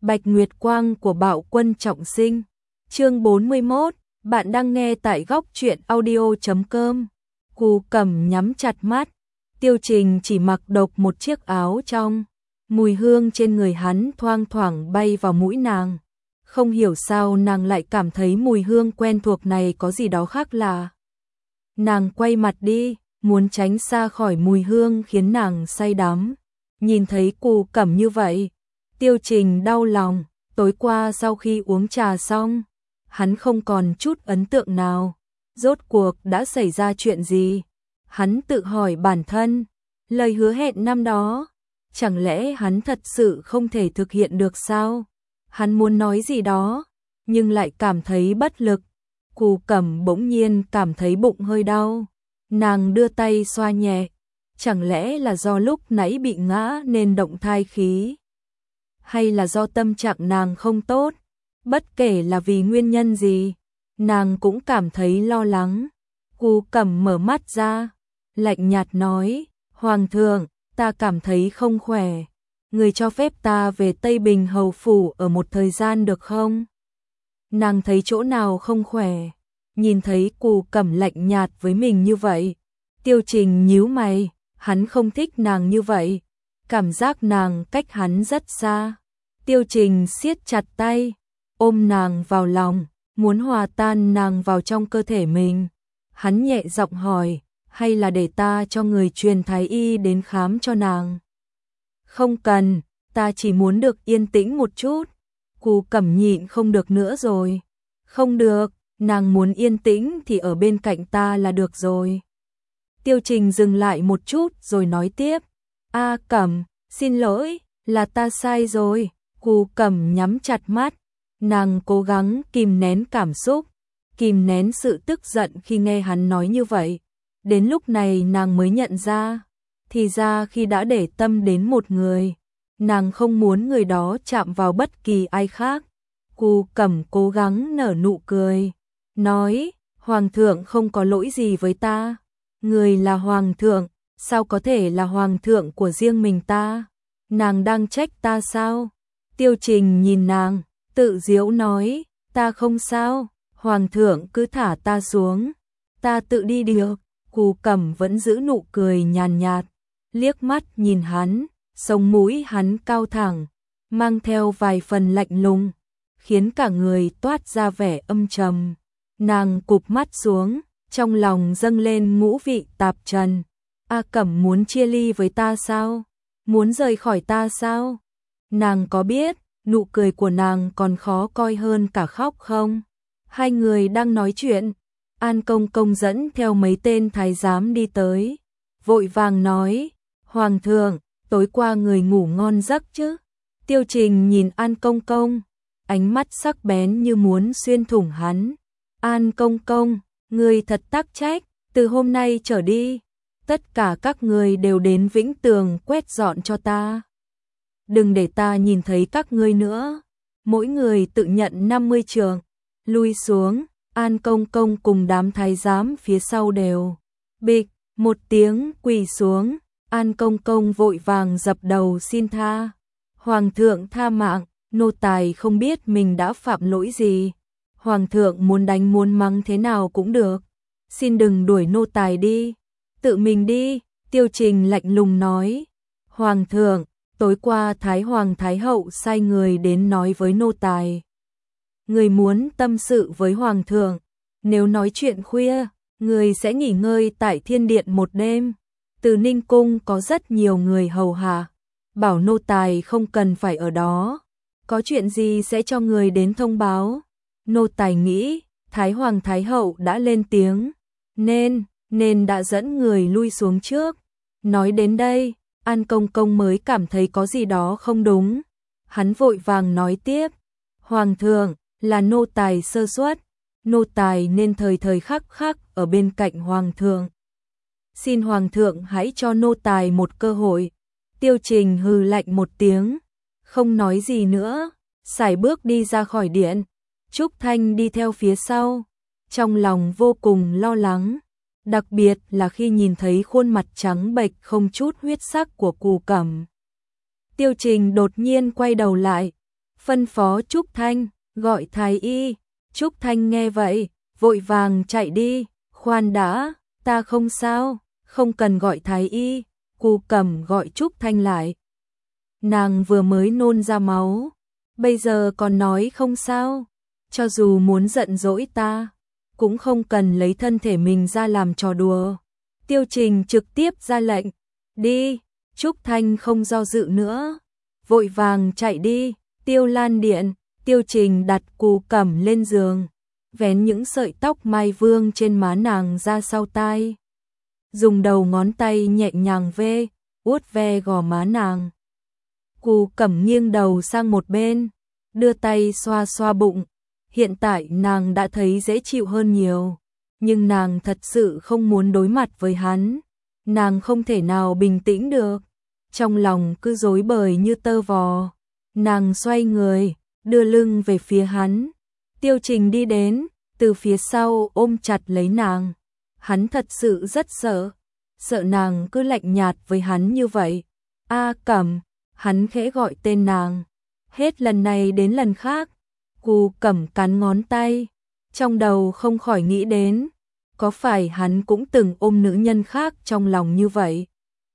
Bạch Nguyệt Quang của Bạo Quân Trọng Sinh. Chương 41, bạn đang nghe tại góc truyện audio.com. Cù Cẩm nhắm chặt mắt, Tiêu Trình chỉ mặc độc một chiếc áo trong, mùi hương trên người hắn thoang thoảng bay vào mũi nàng. Không hiểu sao nàng lại cảm thấy mùi hương quen thuộc này có gì đó khác lạ. Nàng quay mặt đi, muốn tránh xa khỏi mùi hương khiến nàng say đắm. Nhìn thấy Cù Cẩm như vậy, Tiêu Trình đau lòng. Tối qua sau khi uống trà xong, hắn không còn chút ấn tượng nào. Rốt cuộc đã xảy ra chuyện gì? Hắn tự hỏi bản thân, lời hứa hẹn năm đó, chẳng lẽ hắn thật sự không thể thực hiện được sao? Hắn muốn nói gì đó, nhưng lại cảm thấy bất lực. Cù Cẩm bỗng nhiên cảm thấy bụng hơi đau. Nàng đưa tay xoa nhẹ. Chẳng lẽ là do lúc nãy bị ngã nên động thai khí? Hay là do tâm trạng nàng không tốt? Bất kể là vì nguyên nhân gì, nàng cũng cảm thấy lo lắng. Cù Cẩm mở mắt ra, lạnh nhạt nói, Hoàng thượng, ta cảm thấy không khỏe. Người cho phép ta về Tây Bình hầu phủ ở một thời gian được không? Nàng thấy chỗ nào không khỏe? Nhìn thấy Cù Cẩm lạnh nhạt với mình như vậy, Tiêu Trình nhíu mày, hắn không thích nàng như vậy. Cảm giác nàng cách hắn rất xa. Tiêu Trình siết chặt tay, ôm nàng vào lòng, muốn hòa tan nàng vào trong cơ thể mình. Hắn nhẹ giọng hỏi, hay là để ta cho người truyền thái y đến khám cho nàng? Không cần, ta chỉ muốn được yên tĩnh một chút. Cù Cẩm nhịn không được nữa rồi. Không được, nàng muốn yên tĩnh thì ở bên cạnh ta là được rồi. Tiêu Trình dừng lại một chút rồi nói tiếp, A Cẩm, xin lỗi, là ta sai rồi. Cù Cẩm nhắm chặt mắt, nàng cố gắng kìm nén cảm xúc, kìm nén sự tức giận khi nghe hắn nói như vậy. Đến lúc này nàng mới nhận ra, thì ra khi đã để tâm đến một người, nàng không muốn người đó chạm vào bất kỳ ai khác. Cù Cẩm cố gắng nở nụ cười, nói, Hoàng thượng không có lỗi gì với ta. Người là Hoàng thượng, sao có thể là Hoàng thượng của riêng mình ta? Nàng đang trách ta sao? Tiêu Trình nhìn nàng, tự giễu nói, ta không sao, Hoàng thượng cứ thả ta xuống, ta tự đi được. Cù Cẩm vẫn giữ nụ cười nhàn nhạt, liếc mắt nhìn hắn, sống mũi hắn cao thẳng, mang theo vài phần lạnh lùng, khiến cả người toát ra vẻ âm trầm. Nàng cụp mắt xuống, trong lòng dâng lên ngũ vị tạp trần. A Cẩm muốn chia ly với ta sao? Muốn rời khỏi ta sao? Nàng có biết, nụ cười của nàng còn khó coi hơn cả khóc không? Hai người đang nói chuyện, An Công Công dẫn theo mấy tên thái giám đi tới, vội vàng nói, Hoàng thượng, tối qua người ngủ ngon giấc chứ? Tiêu Trình nhìn An Công Công, ánh mắt sắc bén như muốn xuyên thủng hắn. An Công Công, người thật tắc trách, từ hôm nay trở đi, tất cả các người đều đến Vĩnh Tường quét dọn cho ta. Đừng để ta nhìn thấy các ngươi nữa. Mỗi người tự nhận 50 trượng, lui xuống. An Công Công cùng đám thái giám phía sau đều bịch một tiếng quỳ xuống. An Công Công vội vàng dập đầu xin tha. Hoàng thượng tha mạng, nô tài không biết mình đã phạm lỗi gì. Hoàng thượng muốn đánh muốn mắng thế nào cũng được, xin đừng đuổi nô tài đi, tự mình đi. Tiêu Trình lạnh lùng nói, Hoàng thượng, tối qua Thái Hoàng Thái Hậu sai người đến nói với nô tài. Người muốn tâm sự với Hoàng thượng, nếu nói chuyện khuya, người sẽ nghỉ ngơi tại Thiên Điện một đêm. Từ Ninh Cung có rất nhiều người hầu hạ, bảo nô tài không cần phải ở đó. Có chuyện gì sẽ cho người đến thông báo. Nô tài nghĩ, Thái Hoàng Thái Hậu đã lên tiếng, nên đã dẫn người lui xuống trước. Nói đến đây, An Công Công mới cảm thấy có gì đó không đúng. Hắn vội vàng nói tiếp, Hoàng thượng, là nô tài sơ suất, nô tài nên thời thời khắc khắc ở bên cạnh Hoàng thượng. Xin Hoàng thượng hãy cho nô tài một cơ hội. Tiêu Trình hừ lạnh một tiếng, không nói gì nữa, sải bước đi ra khỏi điện. Trúc Thanh đi theo phía sau, trong lòng vô cùng lo lắng, đặc biệt là khi nhìn thấy khuôn mặt trắng bệch không chút huyết sắc của Cù Cẩm. Tiêu Trình đột nhiên quay đầu lại, phân phó Trúc Thanh, gọi thái y. Trúc Thanh nghe vậy, vội vàng chạy đi, khoan đã, ta không sao, không cần gọi thái y. Cu Cẩm gọi Trúc Thanh lại. Nàng vừa mới nôn ra máu, bây giờ còn nói không sao, cho dù muốn giận dỗi ta, cũng không cần lấy thân thể mình ra làm trò đùa. Tiêu Trình trực tiếp ra lệnh, đi. Trúc Thanh không do dự nữa, vội vàng chạy đi. Tiêu Lan điện, Tiêu Trình đặt Cu Cẩm lên giường, vén những sợi tóc mai vương trên má nàng ra sau tai, dùng đầu ngón tay nhẹ nhàng vuốt ve gò má nàng. Cu Cẩm nghiêng đầu sang một bên, đưa tay xoa xoa bụng. Hiện tại nàng đã thấy dễ chịu hơn nhiều, nhưng nàng thật sự không muốn đối mặt với hắn. Nàng không thể nào bình tĩnh được, trong lòng cứ rối bời như tơ vò. Nàng xoay người, đưa lưng về phía hắn. Tiêu Trình đi đến, từ phía sau ôm chặt lấy nàng. Hắn thật sự rất sợ nàng cứ lạnh nhạt với hắn như vậy. A Cẩm, hắn khẽ gọi tên nàng. Hết lần này đến lần khác, Cu Cẩm cắn ngón tay, trong đầu không khỏi nghĩ đến, có phải hắn cũng từng ôm nữ nhân khác trong lòng như vậy?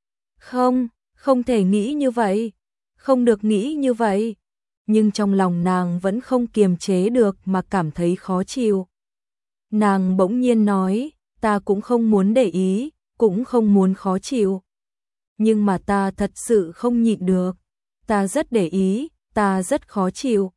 Không thể nghĩ như vậy, không được nghĩ như vậy. Nhưng trong lòng nàng vẫn không kiềm chế được mà cảm thấy khó chịu. Nàng bỗng nhiên nói, ta cũng không muốn để ý, cũng không muốn khó chịu. Nhưng mà ta thật sự không nhịn được, ta rất để ý, ta rất khó chịu.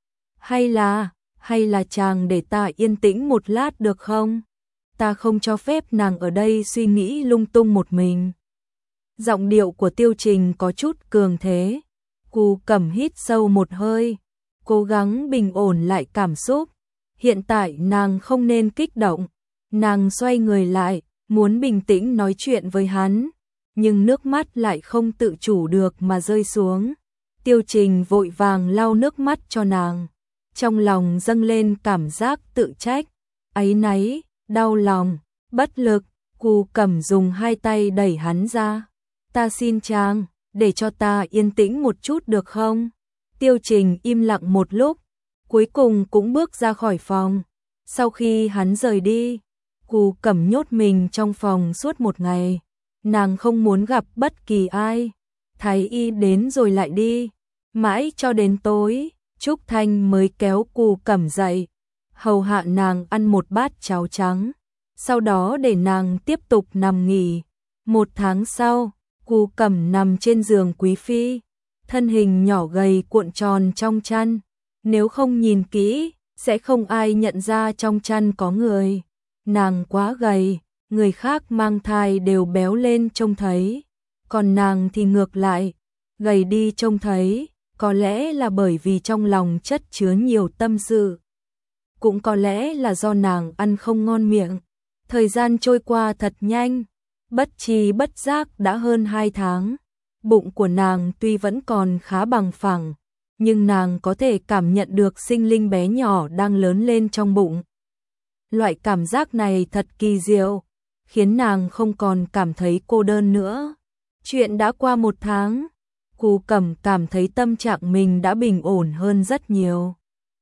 Hay là chàng để ta yên tĩnh một lát được không? Ta không cho phép nàng ở đây suy nghĩ lung tung một mình. Giọng điệu của Tiêu Trình có chút cường thế. Cu Cẩm hít sâu một hơi, cố gắng bình ổn lại cảm xúc. Hiện tại nàng không nên kích động. Nàng xoay người lại, muốn bình tĩnh nói chuyện với hắn, nhưng nước mắt lại không tự chủ được mà rơi xuống. Tiêu Trình vội vàng lau nước mắt cho nàng. Trong lòng dâng lên cảm giác tự trách, áy náy, đau lòng, bất lực. Cu Cẩm dùng hai tay đẩy hắn ra. Ta xin chàng, để cho ta yên tĩnh một chút được không? Tiêu Trình im lặng một lúc, cuối cùng cũng bước ra khỏi phòng. Sau khi hắn rời đi, Cu Cẩm nhốt mình trong phòng suốt một ngày. Nàng không muốn gặp bất kỳ ai. Thái y đến rồi lại đi. Mãi cho đến tối, Trúc Thanh mới kéo Cu Cẩm dậy, hầu hạ nàng ăn một bát cháo trắng, sau đó để nàng tiếp tục nằm nghỉ. 1 tháng sau, Cu Cẩm nằm trên giường quý phi, thân hình nhỏ gầy cuộn tròn trong chăn. Nếu không nhìn kỹ, sẽ không ai nhận ra trong chăn có người. Nàng quá gầy, người khác mang thai đều béo lên trông thấy, còn nàng thì ngược lại, gầy đi trông thấy. Có lẽ là bởi vì trong lòng chất chứa nhiều tâm sự, cũng có lẽ là do nàng ăn không ngon miệng. Thời gian trôi qua thật nhanh, bất tri bất giác đã hơn 2 tháng. Bụng của nàng tuy vẫn còn khá bằng phẳng, nhưng nàng có thể cảm nhận được sinh linh bé nhỏ đang lớn lên trong bụng. Loại cảm giác này thật kỳ diệu, khiến nàng không còn cảm thấy cô đơn nữa. Chuyện đã qua 1 tháng. Cu Cẩm cảm thấy tâm trạng mình đã bình ổn hơn rất nhiều.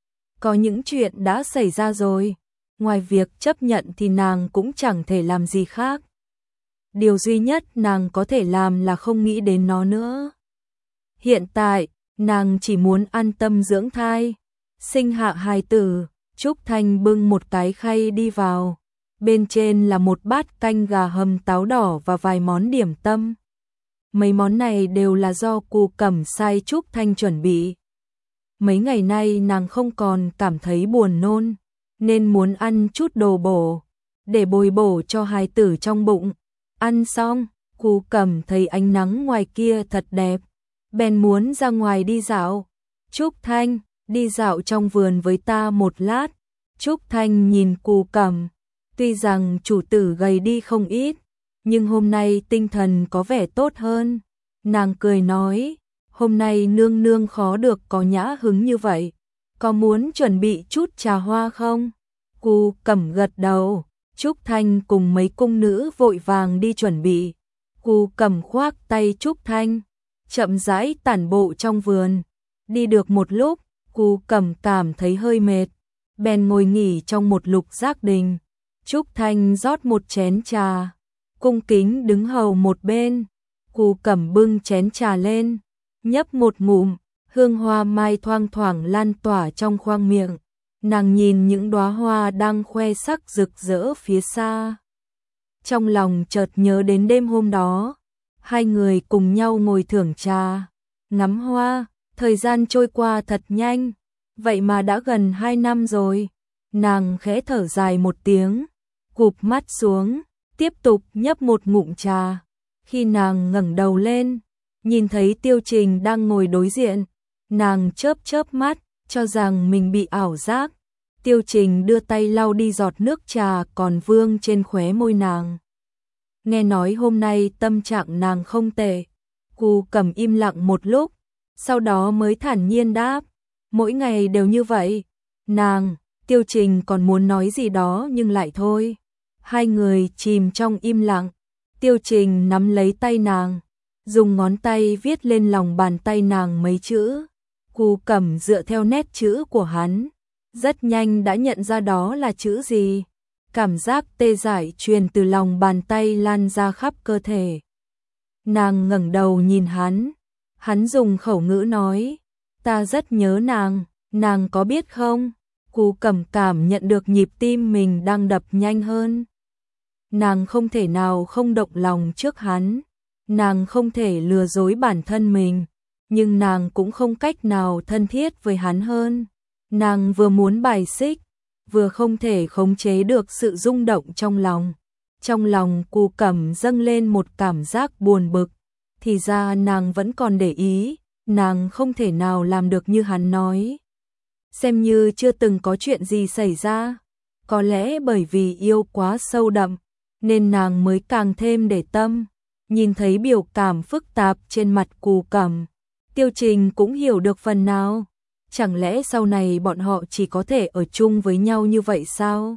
Có những chuyện đã xảy ra rồi, ngoài việc chấp nhận thì nàng cũng chẳng thể làm gì khác. Điều duy nhất nàng có thể làm là không nghĩ đến nó nữa. Hiện tại, nàng chỉ muốn an tâm dưỡng thai, sinh hạ hài tử. Trúc Thanh bưng một cái khay đi vào, bên trên là một bát canh gà hầm táo đỏ và vài món điểm tâm. Mấy món này đều là do Cu Cẩm sai Trúc Thanh chuẩn bị. Mấy ngày nay nàng không còn cảm thấy buồn nôn, nên muốn ăn chút đồ bổ, để bồi bổ cho hài tử trong bụng. Ăn xong, Cu Cẩm thấy ánh nắng ngoài kia thật đẹp, bèn muốn ra ngoài đi dạo. Trúc Thanh, đi dạo trong vườn với ta một lát. Trúc Thanh nhìn Cu Cẩm, tuy rằng chủ tử gầy đi không ít, nhưng hôm nay tinh thần có vẻ tốt hơn. Nàng cười nói, hôm nay nương nương khó được có nhã hứng như vậy, có muốn chuẩn bị chút trà hoa không? Cu Cẩm gật đầu. Trúc Thanh cùng mấy cung nữ vội vàng đi chuẩn bị. Cu Cẩm khoác tay Trúc Thanh, chậm rãi tản bộ trong vườn. Đi được một lúc, Cu Cẩm cảm thấy hơi mệt, bèn ngồi nghỉ trong một lục giác đình. Trúc Thanh rót một chén trà, cung kính đứng hầu một bên. Cu Cẩm bưng chén trà lên, nhấp một ngụm, hương hoa mai thoang thoảng lan tỏa trong khoang miệng. Nàng nhìn những đóa hoa đang khoe sắc rực rỡ phía xa. Trong lòng chợt nhớ đến đêm hôm đó, hai người cùng nhau ngồi thưởng trà, ngắm hoa, thời gian trôi qua thật nhanh, vậy mà đã gần 2 năm rồi. Nàng khẽ thở dài một tiếng, cụp mắt xuống, tiếp tục nhấp một ngụm trà. Khi nàng ngẩng đầu lên, nhìn thấy Tiêu Trình đang ngồi đối diện, nàng chớp chớp mắt, cho rằng mình bị ảo giác. Tiêu Trình đưa tay lau đi giọt nước trà còn vương trên khóe môi nàng. Nghe nói hôm nay tâm trạng nàng không tệ. Cu Cẩm im lặng một lúc, sau đó mới thản nhiên đáp, mỗi ngày đều như vậy. Tiêu Trình còn muốn nói gì đó nhưng lại thôi. Hai người chìm trong im lặng. Tiêu Trình nắm lấy tay nàng, dùng ngón tay viết lên lòng bàn tay nàng mấy chữ. Cu Cẩm dựa theo nét chữ của hắn, rất nhanh đã nhận ra đó là chữ gì. Cảm giác tê dại truyền từ lòng bàn tay lan ra khắp cơ thể. Nàng ngẩng đầu nhìn hắn dùng khẩu ngữ nói, ta rất nhớ nàng có biết không? Cu Cẩm cảm nhận được nhịp tim mình đang đập nhanh hơn. Nàng không thể nào không động lòng trước hắn, nàng không thể lừa dối bản thân mình, nhưng nàng cũng không cách nào thân thiết với hắn hơn. Nàng vừa muốn bài xích, vừa không thể khống chế được sự rung động trong lòng. Trong lòng Cu Cẩm dâng lên một cảm giác buồn bực, thì ra nàng vẫn còn để ý, nàng không thể nào làm được như hắn nói. Xem như chưa từng có chuyện gì xảy ra, có lẽ bởi vì yêu quá sâu đậm, nên nàng mới càng thêm để tâm. Nhìn thấy biểu cảm phức tạp trên mặt Cu Cẩm, Tiêu Trình cũng hiểu được phần nào. Chẳng lẽ sau này bọn họ chỉ có thể ở chung với nhau như vậy sao?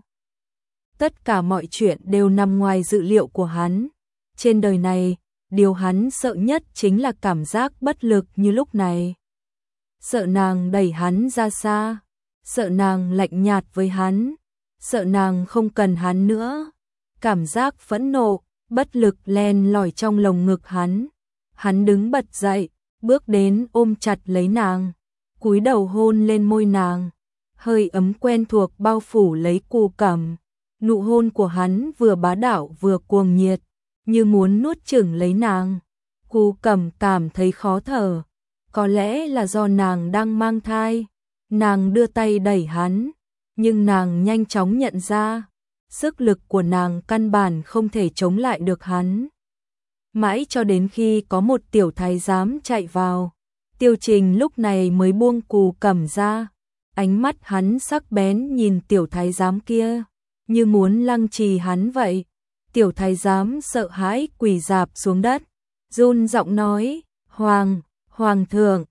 Tất cả mọi chuyện đều nằm ngoài dự liệu của hắn. Trên đời này, điều hắn sợ nhất chính là cảm giác bất lực như lúc này. Sợ nàng đẩy hắn ra xa, sợ nàng lạnh nhạt với hắn, sợ nàng không cần hắn nữa. Cảm giác phẫn nộ, bất lực len lỏi trong lồng ngực hắn. Hắn đứng bật dậy, bước đến ôm chặt lấy nàng, cúi đầu hôn lên môi nàng. Hơi ấm quen thuộc bao phủ lấy Cu Cẩm. Nụ hôn của hắn vừa bá đạo vừa cuồng nhiệt, như muốn nuốt chửng lấy nàng. Cu Cẩm cảm thấy khó thở, có lẽ là do nàng đang mang thai. Nàng đưa tay đẩy hắn, nhưng nàng nhanh chóng nhận ra, sức lực của nàng căn bản không thể chống lại được hắn. Mãi cho đến khi có một tiểu thái giám chạy vào, Tiêu Trình lúc này mới buông Cu Cẩm ra. Ánh mắt hắn sắc bén nhìn tiểu thái giám kia, như muốn lăng trì hắn vậy. Tiểu thái giám sợ hãi quỳ rạp xuống đất, run giọng nói, Hoàng thượng,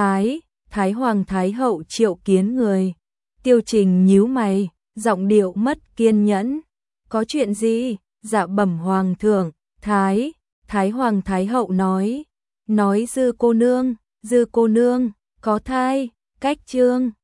Thái Hoàng Thái Hậu triệu kiến người. Tiêu Trình nhíu mày, giọng điệu mất kiên nhẫn. Có chuyện gì? Dạ bẩm Hoàng thượng, Thái Hoàng Thái Hậu nói Dư cô nương, có thai, cách chương.